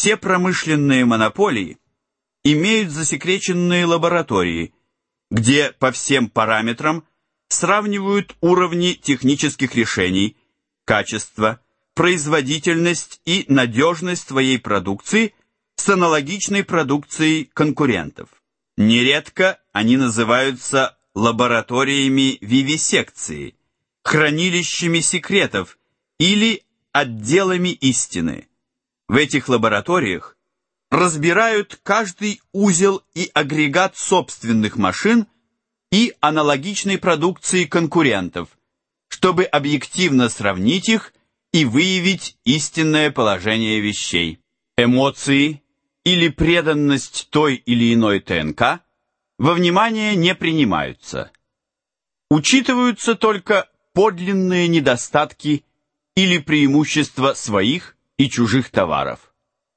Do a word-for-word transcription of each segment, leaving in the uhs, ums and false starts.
Все промышленные монополии имеют засекреченные лаборатории, где по всем параметрам сравнивают уровни технических решений, качество, производительность и надежность своей продукции с аналогичной продукцией конкурентов. Нередко они называются лабораториями вивисекции, хранилищами секретов или отделами истины. В этих лабораториях разбирают каждый узел и агрегат собственных машин и аналогичной продукции конкурентов, чтобы объективно сравнить их и выявить истинное положение вещей. Эмоции или преданность той или иной ТНК во внимание не принимаются. Учитываются только подлинные недостатки или преимущества своих и чужих товаров.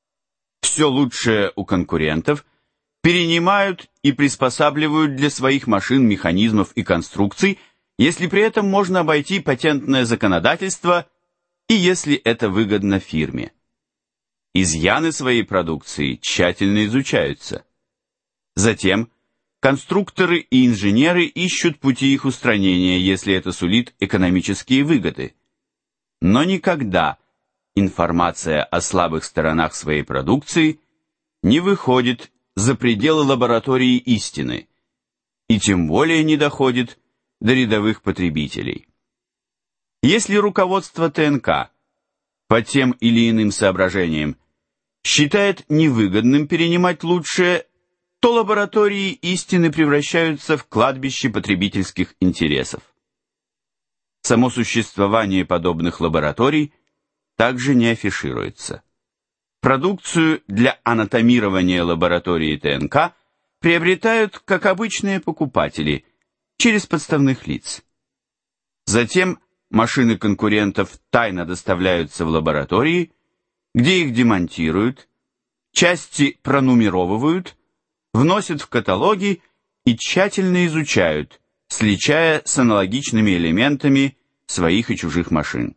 Все лучшее у конкурентов перенимают и приспосабливают для своих машин, механизмов и конструкций, если при этом можно обойти патентное законодательство и если это выгодно фирме. Изъяны своей продукции тщательно изучаются. Затем конструкторы и инженеры ищут пути их устранения, если это сулит экономические выгоды. Но никогда информация о слабых сторонах своей продукции не выходит за пределы лаборатории истины и тем более не доходит до рядовых потребителей. Если руководство ТНК по тем или иным соображениям считает невыгодным перенимать лучшее, то лаборатории истины превращаются в кладбище потребительских интересов. Само существование подобных лабораторий также не афишируется. Продукцию для анатомирования лаборатории ТНК приобретают, как обычные покупатели, через подставных лиц. Затем машины конкурентов тайно доставляются в лаборатории, где их демонтируют, части пронумеровывают, вносят в каталоги и тщательно изучают, сличая с аналогичными элементами своих и чужих машин.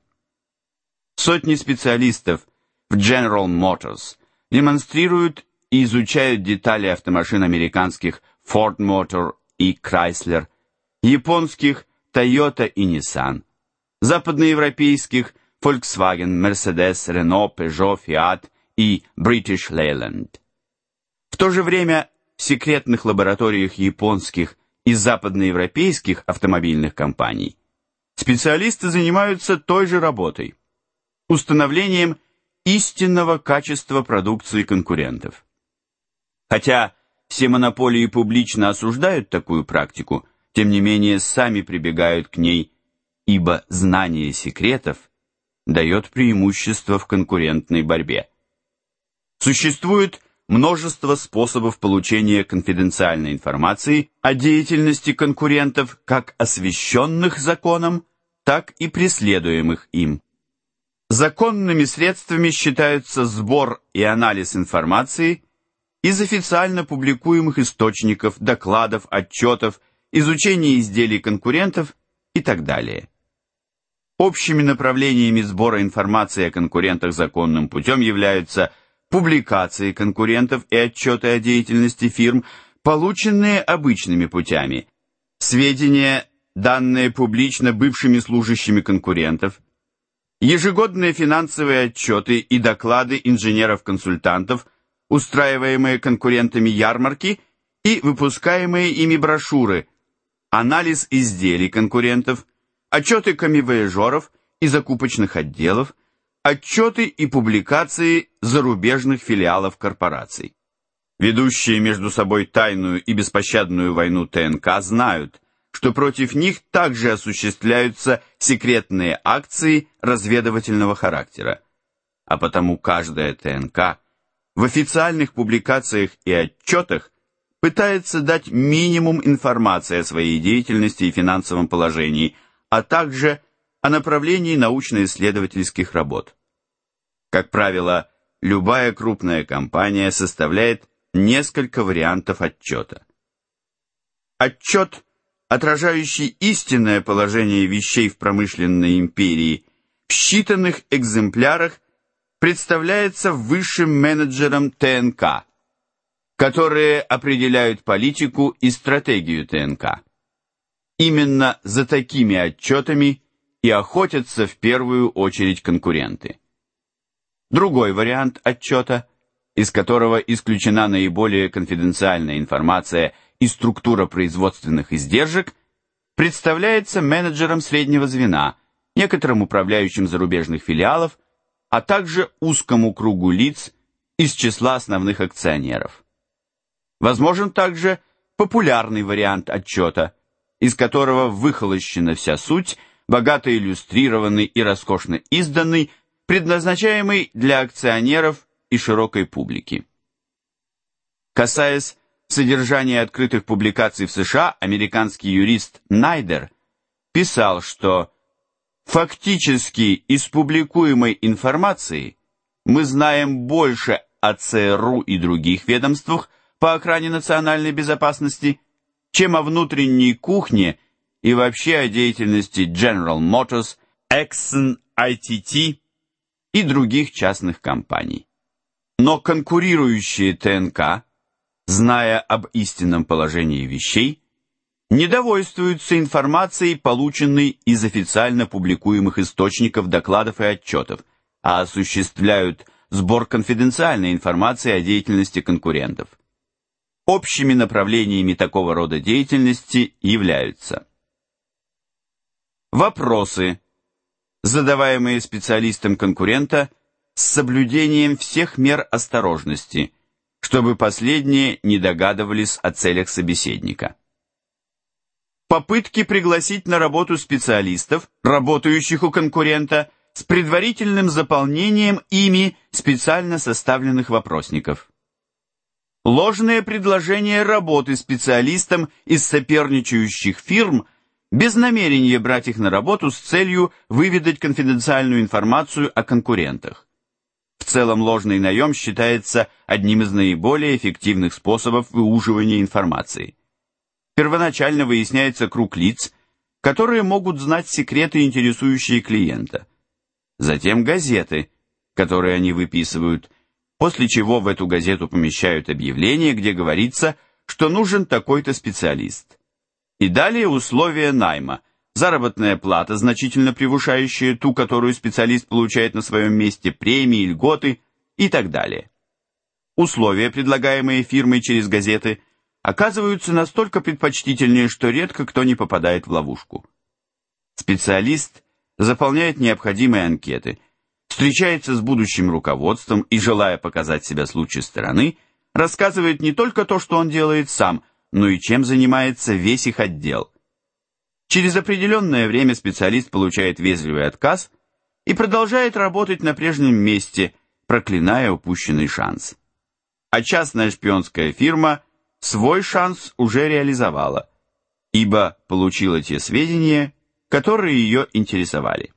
Сотни специалистов в General Motors демонстрируют и изучают детали автомашин американских Ford Motor и Chrysler, японских Toyota и Nissan, западноевропейских Volkswagen, Mercedes, Renault, Peugeot, Fiat и British Leyland. В то же время в секретных лабораториях японских и западноевропейских автомобильных компаний специалисты занимаются той же работой – установлением истинного качества продукции конкурентов. Хотя все монополии публично осуждают такую практику, тем не менее сами прибегают к ней, ибо знание секретов дает преимущество в конкурентной борьбе. Существует множество способов получения конфиденциальной информации о деятельности конкурентов, как освященных законом, так и преследуемых им. Законными средствами считаются сбор и анализ информации из официально публикуемых источников, докладов, отчетов, изучение изделий конкурентов и так далее. Общими направлениями сбора информации о конкурентах законным путем являются публикации конкурентов и отчеты о деятельности фирм, полученные обычными путями, сведения, данные публично бывшими служащими конкурентов, ежегодные финансовые отчеты и доклады инженеров-консультантов, устраиваемые конкурентами ярмарки и выпускаемые ими брошюры, анализ изделий конкурентов, отчеты коммивояжеров и закупочных отделов, отчеты и публикации зарубежных филиалов корпораций. Ведущие между собой тайную и беспощадную войну ТНК знают, что против них также осуществляются секретные акции разведывательного характера, а потому каждая ТНК в официальных публикациях и отчетах пытается дать минимум информации о своей деятельности и финансовом положении, а также о направлении научно-исследовательских работ. Как правило, любая крупная компания составляет несколько вариантов отчета. Отчет, отражающий истинное положение вещей в промышленной империи, в считанных экземплярах представляется высшим менеджером ТНК, которые определяют политику и стратегию ТНК. Именно за такими отчетами и охотятся в первую очередь конкуренты. Другой вариант отчета, из которого исключена наиболее конфиденциальная информация и структура производственных издержек, представляется менеджером среднего звена, некоторым управляющим зарубежных филиалов, а также узкому кругу лиц из числа основных акционеров. Возможен также популярный вариант отчета, из которого выхолощена вся суть, богато иллюстрированный и роскошно изданный, предназначаемый для акционеров и широкой публики. Касаясь содержания открытых публикаций в США, американский юрист Найдер писал, что фактически из публикуемой информации мы знаем больше о ЦРУ и других ведомствах по охране национальной безопасности, чем о внутренней кухне и вообще о деятельности General Motors, Exxon, ай ти ти и других частных компаний. Но конкурирующие ТНК, зная об истинном положении вещей, не довольствуются информацией, полученной из официально публикуемых источников докладов и отчетов, а осуществляют сбор конфиденциальной информации о деятельности конкурентов. Общими направлениями такого рода деятельности являются вопросы, задаваемые специалистам конкурента с соблюдением всех мер осторожности, чтобы последние не догадывались о целях собеседника. Попытки пригласить на работу специалистов, работающих у конкурента, с предварительным заполнением ими специально составленных вопросников. Ложные предложения работы специалистам из соперничающих фирм без намерения брать их на работу с целью выведать конфиденциальную информацию о конкурентах. В целом ложный наем считается одним из наиболее эффективных способов выуживания информации. Первоначально выясняется круг лиц, которые могут знать секреты, интересующие клиента. Затем газеты, которые они выписывают, после чего в эту газету помещают объявление, где говорится, что нужен такой-то специалист. И далее условия найма, заработная плата, значительно превышающая ту, которую специалист получает на своем месте, премии, льготы и так далее. Условия, предлагаемые фирмой через газеты, оказываются настолько предпочтительнее, что редко кто не попадает в ловушку. Специалист заполняет необходимые анкеты, встречается с будущим руководством и, желая показать себя с лучшей стороны, рассказывает не только то, что он делает сам, но и чем занимается весь их отдел. Через определенное время специалист получает вежливый отказ и продолжает работать на прежнем месте, проклиная упущенный шанс. А частная шпионская фирма свой шанс уже реализовала, ибо получила те сведения, которые ее интересовали.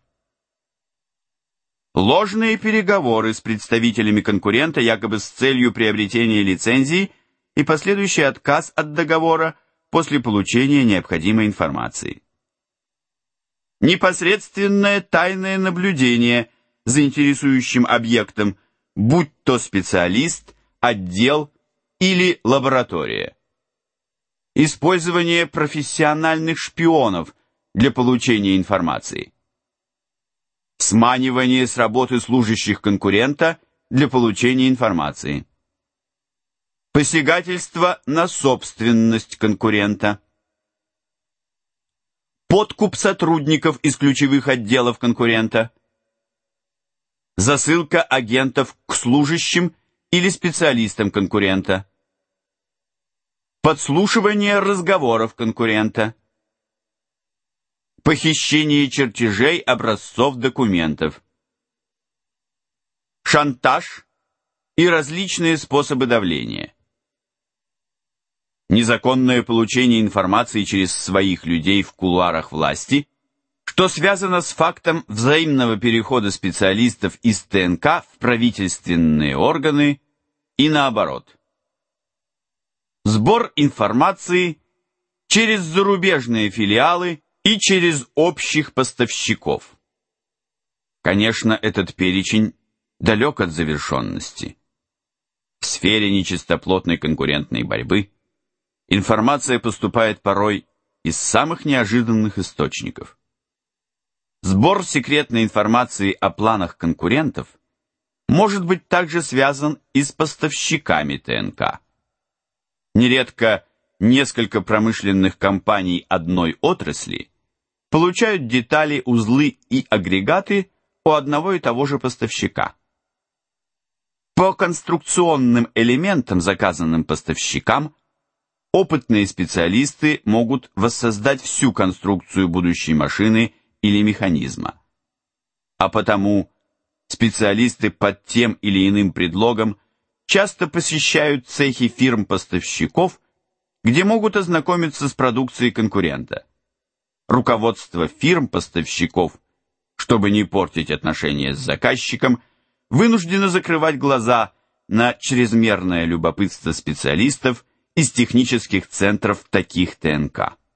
Ложные переговоры с представителями конкурента якобы с целью приобретения лицензии и последующий отказ от договора после получения необходимой информации. Непосредственное тайное наблюдение за интересующим объектом, будь то специалист, отдел или лаборатория. Использование профессиональных шпионов для получения информации. Сманивание с работы служащих конкурента для получения информации. Посягательство на собственность конкурента. Подкуп сотрудников из ключевых отделов конкурента. Засылка агентов к служащим или специалистам конкурента. Подслушивание разговоров конкурента. Похищение чертежей образцов документов. Шантаж и различные способы давления. Незаконное получение информации через своих людей в кулуарах власти, что связано с фактом взаимного перехода специалистов из ТНК в правительственные органы и наоборот. Сбор информации через зарубежные филиалы и через общих поставщиков. Конечно, этот перечень далек от завершенности. В сфере нечистоплотной конкурентной борьбы информация поступает порой из самых неожиданных источников. Сбор секретной информации о планах конкурентов может быть также связан и с поставщиками ТНК. Нередко несколько промышленных компаний одной отрасли получают детали, узлы и агрегаты у одного и того же поставщика. По конструкционным элементам, заказанным поставщикам, опытные специалисты могут воссоздать всю конструкцию будущей машины или механизма. А потому специалисты под тем или иным предлогом часто посещают цехи фирм-поставщиков, где могут ознакомиться с продукцией конкурента. Руководство фирм-поставщиков, чтобы не портить отношения с заказчиком, вынуждено закрывать глаза на чрезмерное любопытство специалистов из технических центров таких ТНК.